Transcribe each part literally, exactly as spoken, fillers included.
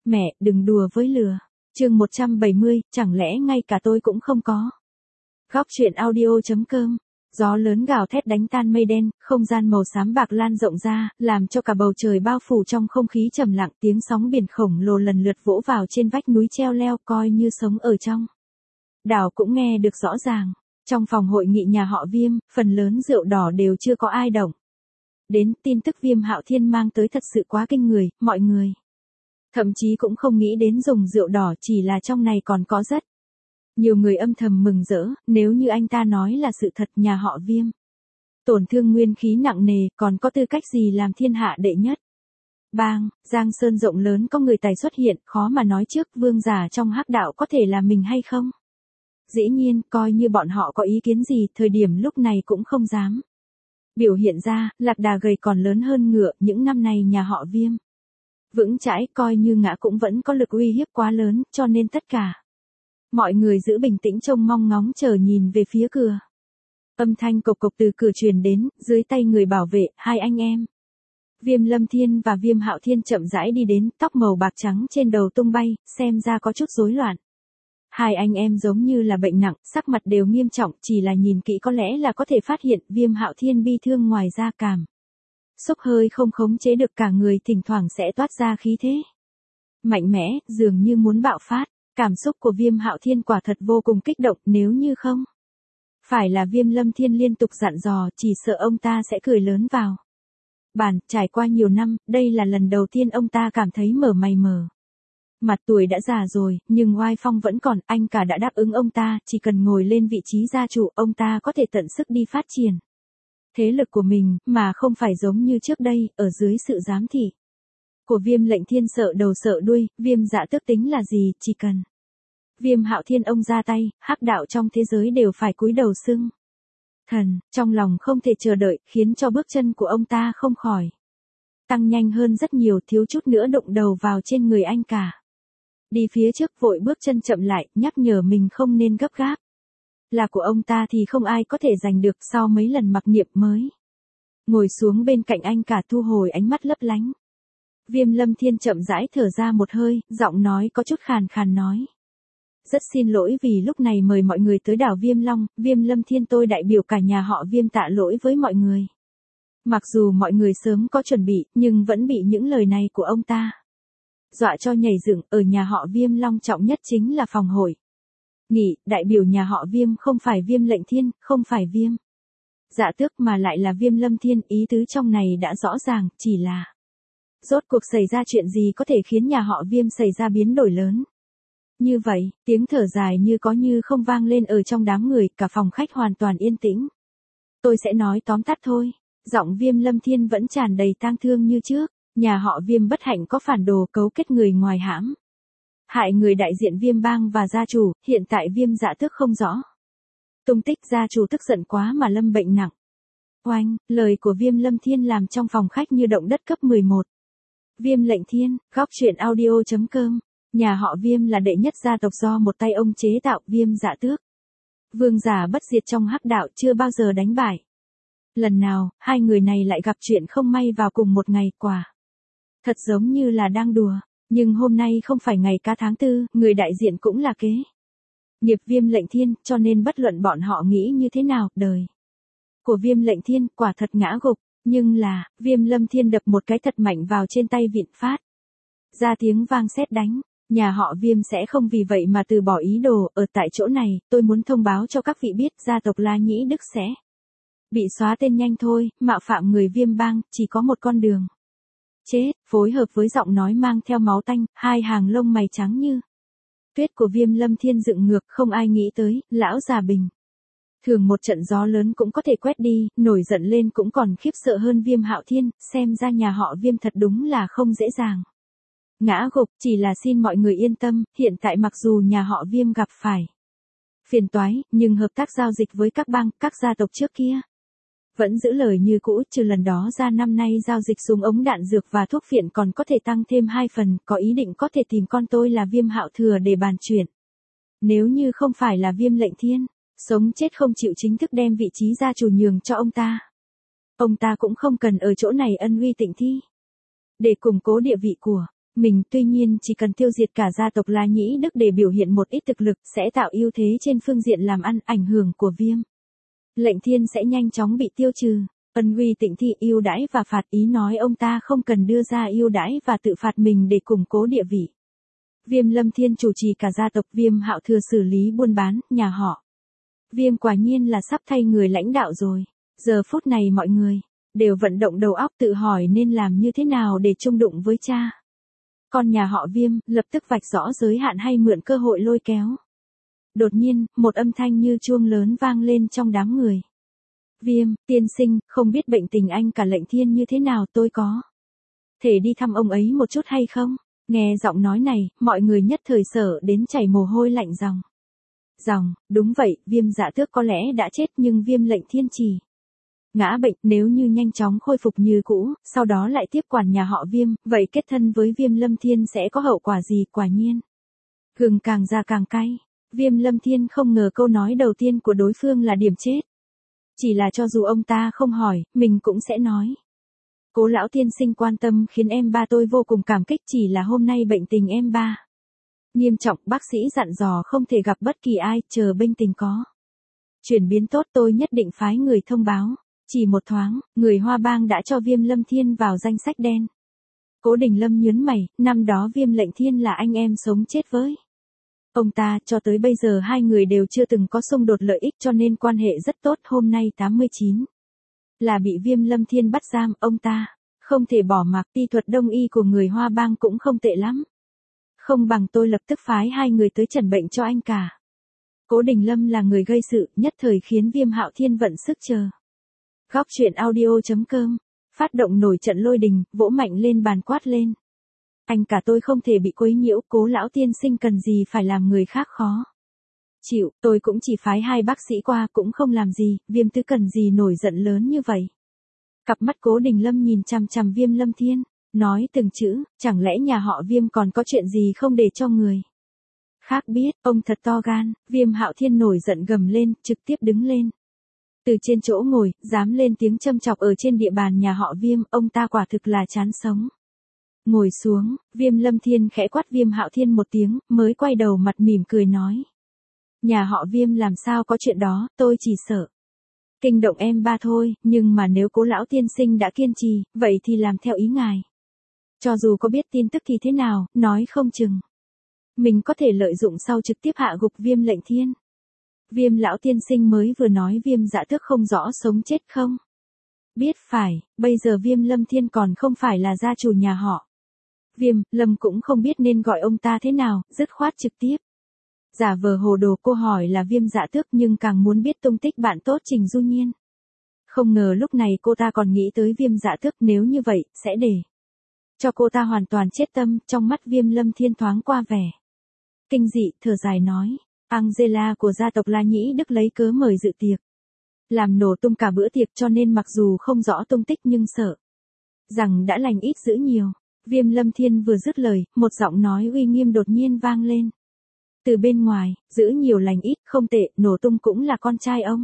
Mẹ, đừng đùa với lừa. Chương một trăm bảy mươi, chẳng lẽ ngay cả tôi cũng không có. Góc truyện audio chấm com. Gió lớn gào thét đánh tan mây đen, không gian màu xám bạc lan rộng ra, làm cho cả bầu trời bao phủ trong không khí trầm lặng, tiếng sóng biển khổng lồ lần lượt vỗ vào trên vách núi treo leo, coi như sống ở trong đảo cũng nghe được rõ ràng. Trong phòng hội nghị nhà họ Viêm, phần lớn rượu đỏ đều chưa có ai động đến. Tin tức Viêm Hạo Thiên mang tới thật sự quá kinh người, mọi người thậm chí cũng không nghĩ đến dùng rượu đỏ, chỉ là trong này còn có rất nhiều người âm thầm mừng rỡ, nếu như anh ta nói là sự thật, nhà họ Viêm tổn thương nguyên khí nặng nề, còn có tư cách gì làm thiên hạ đệ nhất. Bang, Giang Sơn rộng lớn có người tài xuất hiện, khó mà nói trước vương giả trong hắc đạo có thể là mình hay không. Dĩ nhiên, coi như bọn họ có ý kiến gì, thời điểm lúc này cũng không dám biểu hiện ra. Lạc đà gầy còn lớn hơn ngựa, những năm này nhà họ Viêm vững chãi, coi như ngã cũng vẫn có lực uy hiếp quá lớn, cho nên tất cả mọi người giữ bình tĩnh, trông mong ngóng chờ nhìn về phía cửa. Âm thanh cộc cộc từ cửa truyền đến, dưới tay người bảo vệ, hai anh em Viêm Lâm Thiên và Viêm Hạo Thiên chậm rãi đi đến, tóc màu bạc trắng trên đầu tung bay, xem ra có chút rối loạn. Hai anh em giống như là bệnh nặng, sắc mặt đều nghiêm trọng, chỉ là nhìn kỹ có lẽ là có thể phát hiện. Viêm Hạo Thiên bi thương, ngoài ra cảm xúc hơi không khống chế được, cả người thỉnh thoảng sẽ toát ra khí thế mạnh mẽ, dường như muốn bạo phát. Cảm xúc của Viêm Hạo Thiên quả thật vô cùng kích động, nếu như không phải là Viêm Lâm Thiên liên tục dặn dò, chỉ sợ ông ta sẽ cười lớn vào bàn. Trải qua nhiều năm, đây là lần đầu tiên ông ta cảm thấy mở mày mở mặt. Tuổi đã già rồi, nhưng oai phong vẫn còn. Anh cả đã đáp ứng ông ta, chỉ cần ngồi lên vị trí gia chủ, ông ta có thể tận sức đi phát triển thế lực của mình, mà không phải giống như trước đây, ở dưới sự giám thị của Viêm Lệnh Thiên, sợ đầu sợ đuôi. Viêm Dạ Tước tính là gì, chỉ cần Viêm Hạo Thiên ông ra tay, hắc đạo trong thế giới đều phải cúi đầu xưng thần. Trong lòng không thể chờ đợi, khiến cho bước chân của ông ta không khỏi tăng nhanh hơn rất nhiều, thiếu chút nữa đụng đầu vào trên người anh cả. Đi phía trước, vội bước chân chậm lại, nhắc nhở mình không nên gấp gáp. Là của ông ta thì không ai có thể giành được. Sau mấy lần mặc niệm mới ngồi xuống bên cạnh anh cả, thu hồi ánh mắt lấp lánh. Viêm Lâm Thiên chậm rãi thở ra một hơi, giọng nói có chút khàn khàn nói: rất xin lỗi vì lúc này mời mọi người tới đảo Viêm Long. Viêm Lâm Thiên tôi đại biểu cả nhà họ Viêm tạ lỗi với mọi người. Mặc dù mọi người sớm có chuẩn bị, nhưng vẫn bị những lời này của ông ta dọa cho nhảy dựng. Ở nhà họ Viêm long trọng nhất chính là phòng hội nghị, đại biểu nhà họ Viêm không phải Viêm Lệnh Thiên, không phải Viêm Dạ Tước, mà lại là Viêm Lâm Thiên. Ý tứ trong này đã rõ ràng, chỉ là rốt cuộc xảy ra chuyện gì có thể khiến nhà họ Viêm xảy ra biến đổi lớn như vậy. Tiếng thở dài như có như không vang lên ở trong đám người, cả phòng khách hoàn toàn yên tĩnh. Tôi sẽ nói tóm tắt thôi. Giọng Viêm Lâm Thiên vẫn tràn đầy tang thương như trước. Nhà họ Viêm bất hạnh có phản đồ cấu kết người ngoài hãm hại người đại diện Viêm Bang và gia chủ. Hiện tại Viêm Dạ Tước không rõ tung tích, gia chủ tức giận quá mà lâm bệnh nặng. Oanh, lời của Viêm Lâm Thiên làm trong phòng khách như động đất cấp mười một. Viêm Lệnh Thiên, góc truyện audio chấm com. Nhà họ Viêm là đệ nhất gia tộc do một tay ông chế tạo. Viêm Dạ Tước, vương giả bất diệt trong hắc đạo, chưa bao giờ đánh bại. Lần nào, hai người này lại gặp chuyện không may vào cùng một ngày, quả thật giống như là đang đùa. Nhưng hôm nay không phải ngày cá tháng tư, người đại diện cũng là kế nghiệp Viêm Lệnh Thiên, cho nên bất luận bọn họ nghĩ như thế nào, đời của Viêm Lệnh Thiên quả thật ngã gục. Nhưng là, Viêm Lâm Thiên đập một cái thật mạnh vào trên tay vịn, phát ra tiếng vang sét đánh. Nhà họ Viêm sẽ không vì vậy mà từ bỏ ý đồ. Ở tại chỗ này, tôi muốn thông báo cho các vị biết, gia tộc La Nhĩ Đức sẽ bị xóa tên nhanh thôi. Mạo phạm người Viêm Bang, chỉ có một con đường chết. Phối hợp với giọng nói mang theo máu tanh, hai hàng lông mày trắng như tuyết của Viêm Lâm Thiên dựng ngược. Không ai nghĩ tới, lão già bình thường một trận gió lớn cũng có thể quét đi, nổi giận lên cũng còn khiếp sợ hơn Viêm Hạo Thiên. Xem ra nhà họ Viêm thật đúng là không dễ dàng ngã gục. Chỉ là xin mọi người yên tâm, hiện tại mặc dù nhà họ Viêm gặp phải phiền toái, nhưng hợp tác giao dịch với các bang, các gia tộc trước kia vẫn giữ lời như cũ. Trừ lần đó ra, năm nay giao dịch súng ống đạn dược và thuốc phiện còn có thể tăng thêm hai phần. Có ý định có thể tìm con tôi là Viêm Hạo Thừa để bàn chuyện. Nếu như không phải là Viêm Lệnh Thiên sống chết không chịu chính thức đem vị trí gia chủ nhường cho ông ta, ông ta cũng không cần ở chỗ này ân uy tịnh thi. Để củng cố địa vị của mình, tuy nhiên chỉ cần tiêu diệt cả gia tộc La Nhĩ Đức để biểu hiện một ít thực lực sẽ tạo ưu thế trên phương diện làm ăn, ảnh hưởng của Viêm Lệnh Thiên sẽ nhanh chóng bị tiêu trừ. Ân uy Tịnh Thị ưu đãi và phạt, ý nói ông ta không cần đưa ra ưu đãi và tự phạt mình để củng cố địa vị. Viêm Lâm Thiên chủ trì cả gia tộc, Viêm Hạo Thừa xử lý buôn bán, nhà họ Viêm quả nhiên là sắp thay người lãnh đạo rồi. Giờ phút này mọi người đều vận động đầu óc tự hỏi nên làm như thế nào để chung đụng với cha con nhà họ Viêm, lập tức vạch rõ giới hạn hay mượn cơ hội lôi kéo. Đột nhiên, một âm thanh như chuông lớn vang lên trong đám người. Viêm, tiên sinh, không biết bệnh tình anh cả Lệnh Thiên như thế nào, tôi có thể đi thăm ông ấy một chút hay không? Nghe giọng nói này, mọi người nhất thời sợ đến chảy mồ hôi lạnh ròng. Ròng, đúng vậy, Viêm Dạ Tước có lẽ đã chết nhưng Viêm Lệnh Thiên chỉ ngã bệnh, nếu như nhanh chóng khôi phục như cũ, sau đó lại tiếp quản nhà họ Viêm, vậy kết thân với Viêm Lâm Thiên sẽ có hậu quả gì? Quả nhiên, gừng càng già càng cay. Viêm Lâm Thiên không ngờ câu nói đầu tiên của đối phương là điểm chết. Chỉ là cho dù ông ta không hỏi, mình cũng sẽ nói. Cố lão tiên sinh quan tâm khiến em ba tôi vô cùng cảm kích, chỉ là hôm nay bệnh tình em ba nghiêm trọng, bác sĩ dặn dò không thể gặp bất kỳ ai, chờ bệnh tình có chuyển biến tốt tôi nhất định phái người thông báo. Chỉ một thoáng, người Hoa Bang đã cho Viêm Lâm Thiên vào danh sách đen. Cố Đình Lâm nhướng mày, năm đó Viêm Lệnh Thiên là anh em sống chết với ông ta, cho tới bây giờ hai người đều chưa từng có xung đột lợi ích cho nên quan hệ rất tốt. Hôm nay tám mươi chín là bị Viêm Lâm Thiên bắt giam, ông ta không thể bỏ mặc. Y thuật đông y của người Hoa Bang cũng không tệ lắm. Không bằng tôi lập tức phái hai người tới trần bệnh cho anh cả. Cố Đình Lâm là người gây sự, nhất thời khiến Viêm Hạo Thiên vận sức chờ. Góc truyện audio chấm com phát động nổi trận lôi đình, vỗ mạnh lên bàn quát lên. Anh cả tôi không thể bị quấy nhiễu, Cố lão tiên sinh cần gì phải làm người khác khó chịu, tôi cũng chỉ phái hai bác sĩ qua cũng không làm gì, Viêm tứ cần gì nổi giận lớn như vậy. Cặp mắt Cố Đình Lâm nhìn chằm chằm Viêm Lâm Thiên, nói từng chữ, chẳng lẽ nhà họ Viêm còn có chuyện gì không để cho người khác biết, ông thật to gan. Viêm Hạo Thiên nổi giận gầm lên, trực tiếp đứng lên từ trên chỗ ngồi, dám lên tiếng châm chọc ở trên địa bàn nhà họ Viêm, ông ta quả thực là chán sống. Ngồi xuống, Viêm Lâm Thiên khẽ quát Viêm Hạo Thiên một tiếng, mới quay đầu mặt mỉm cười nói. Nhà họ Viêm làm sao có chuyện đó, tôi chỉ sợ kinh động em ba thôi, nhưng mà nếu Cố lão tiên sinh đã kiên trì, vậy thì làm theo ý ngài. Cho dù có biết tin tức thì thế nào, nói không chừng mình có thể lợi dụng sau trực tiếp hạ gục Viêm Lệnh Thiên. Viêm lão tiên sinh mới vừa nói Viêm Dạ Tước không rõ sống chết không? Biết phải, bây giờ Viêm Lâm Thiên còn không phải là gia chủ nhà họ Viêm, Lâm cũng không biết nên gọi ông ta thế nào, dứt khoát trực tiếp giả vờ hồ đồ. Cô hỏi là Viêm Dạ Tước nhưng càng muốn biết tung tích bạn tốt Trình Du Nhiên. Không ngờ lúc này cô ta còn nghĩ tới Viêm Dạ Tước, nếu như vậy, sẽ để cho cô ta hoàn toàn chết tâm. Trong mắt Viêm Lâm Thiên thoáng qua vẻ kinh dị, thở dài nói. Angela của gia tộc La Nhĩ Đức lấy cớ mời dự tiệc, làm nổ tung cả bữa tiệc, cho nên mặc dù không rõ tung tích nhưng sợ rằng đã lành ít dữ nhiều. Viêm Lâm Thiên vừa dứt lời, một giọng nói uy nghiêm đột nhiên vang lên từ bên ngoài, giữ nhiều lành ít, không tệ, nổ tung cũng là con trai ông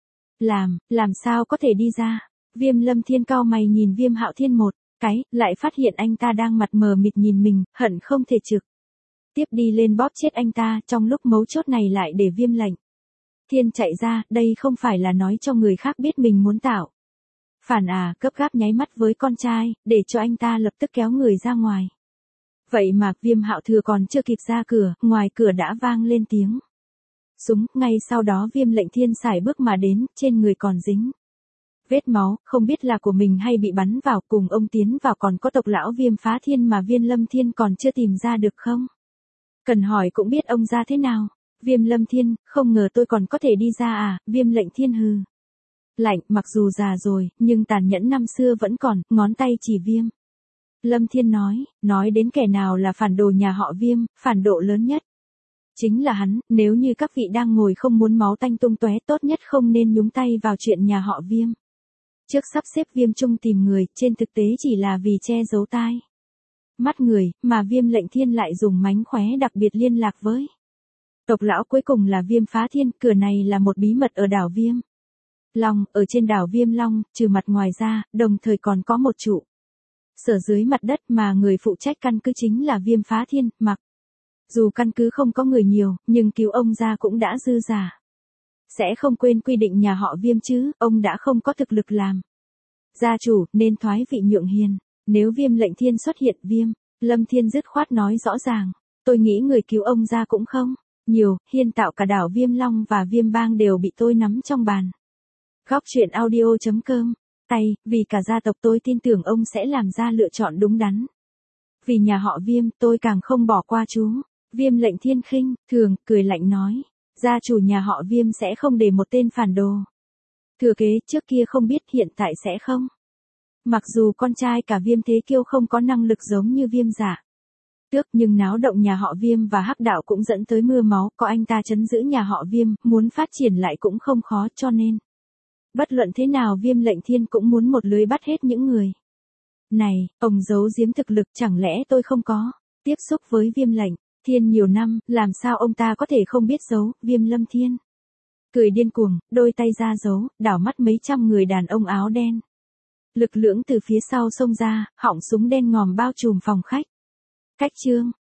làm, làm sao có thể đi ra. Viêm Lâm Thiên cau mày nhìn Viêm Hạo Thiên một cái, lại phát hiện anh ta đang mặt mờ mịt nhìn mình, hận không thể trực tiếp đi lên bóp chết anh ta. Trong lúc mấu chốt này lại để Viêm Lệnh Thiên chạy ra, đây không phải là nói cho người khác biết mình muốn tạo phản à? Gấp gáp nháy mắt với con trai, để cho anh ta lập tức kéo người ra ngoài. Vậy mà Viêm Hạo Thừa còn chưa kịp ra cửa, ngoài cửa đã vang lên tiếng súng, ngay sau đó Viêm Lệnh Thiên sải bước mà đến, trên người còn dính vết máu, không biết là của mình hay bị bắn vào. Cùng ông tiến vào còn có tộc lão Viêm Phá Thiên mà Viêm Lâm Thiên còn chưa tìm ra được không? Cần hỏi cũng biết ông ra thế nào. Viêm Lâm Thiên, không ngờ tôi còn có thể đi ra à? Viêm Lệnh Thiên hừ lạnh, mặc dù già rồi, nhưng tàn nhẫn năm xưa vẫn còn, ngón tay chỉ Viêm Lâm Thiên nói, nói đến kẻ nào là phản đồ nhà họ Viêm, phản độ lớn nhất chính là hắn. Nếu như các vị đang ngồi không muốn máu tanh tung tóe, tốt nhất không nên nhúng tay vào chuyện nhà họ Viêm. Trước sắp xếp Viêm Trung tìm người, trên thực tế chỉ là vì che giấu tai mắt người, mà Viêm Lệnh Thiên lại dùng mánh khóe đặc biệt liên lạc với tộc lão cuối cùng là Viêm Phá Thiên. Cửa này là một bí mật ở đảo Viêm Long, ở trên đảo Viêm Long, trừ mặt ngoài ra, đồng thời còn có một trụ Sở dưới mặt đất mà người phụ trách căn cứ chính là Viêm Phá Thiên, mặc. Dù căn cứ không có người nhiều, nhưng cứu ông ra cũng đã dư giả. Sẽ không quên quy định nhà họ Viêm chứ, ông đã không có thực lực làm gia chủ, nên thoái vị nhượng hiền. Nếu Viêm Lệnh Thiên xuất hiện, Viêm Lâm Thiên dứt khoát nói rõ ràng, tôi nghĩ người cứu ông ra cũng không nhiều, Hiên tạo cả đảo Viêm Long và Viêm Bang đều bị tôi nắm trong bàn. Góc truyện audio chấm com. Tay, vì cả gia tộc tôi tin tưởng ông sẽ làm ra lựa chọn đúng đắn. Vì nhà họ Viêm, tôi càng không bỏ qua chú. Viêm Lệnh Thiên khinh thường, cười lạnh nói, gia chủ nhà họ Viêm sẽ không để một tên phản đồ thừa kế, trước kia không biết, hiện tại sẽ không. Mặc dù con trai cả Viêm Thế Kiêu không có năng lực giống như Viêm Giả Tước, nhưng náo động nhà họ Viêm và Hắc Đạo cũng dẫn tới mưa máu, có anh ta trấn giữ nhà họ Viêm, muốn phát triển lại cũng không khó, cho nên bất luận thế nào Viêm Lệnh Thiên cũng muốn một lưới bắt hết những người này. Ông giấu giếm thực lực, chẳng lẽ tôi không có tiếp xúc với Viêm Lệnh Thiên nhiều năm, làm sao ông ta có thể không biết giấu? Viêm Lâm Thiên cười điên cuồng, đôi tay ra giấu, đảo mắt mấy trăm người đàn ông áo đen lực lưỡng từ phía sau xông ra, họng súng đen ngòm bao trùm phòng khách. Cách chương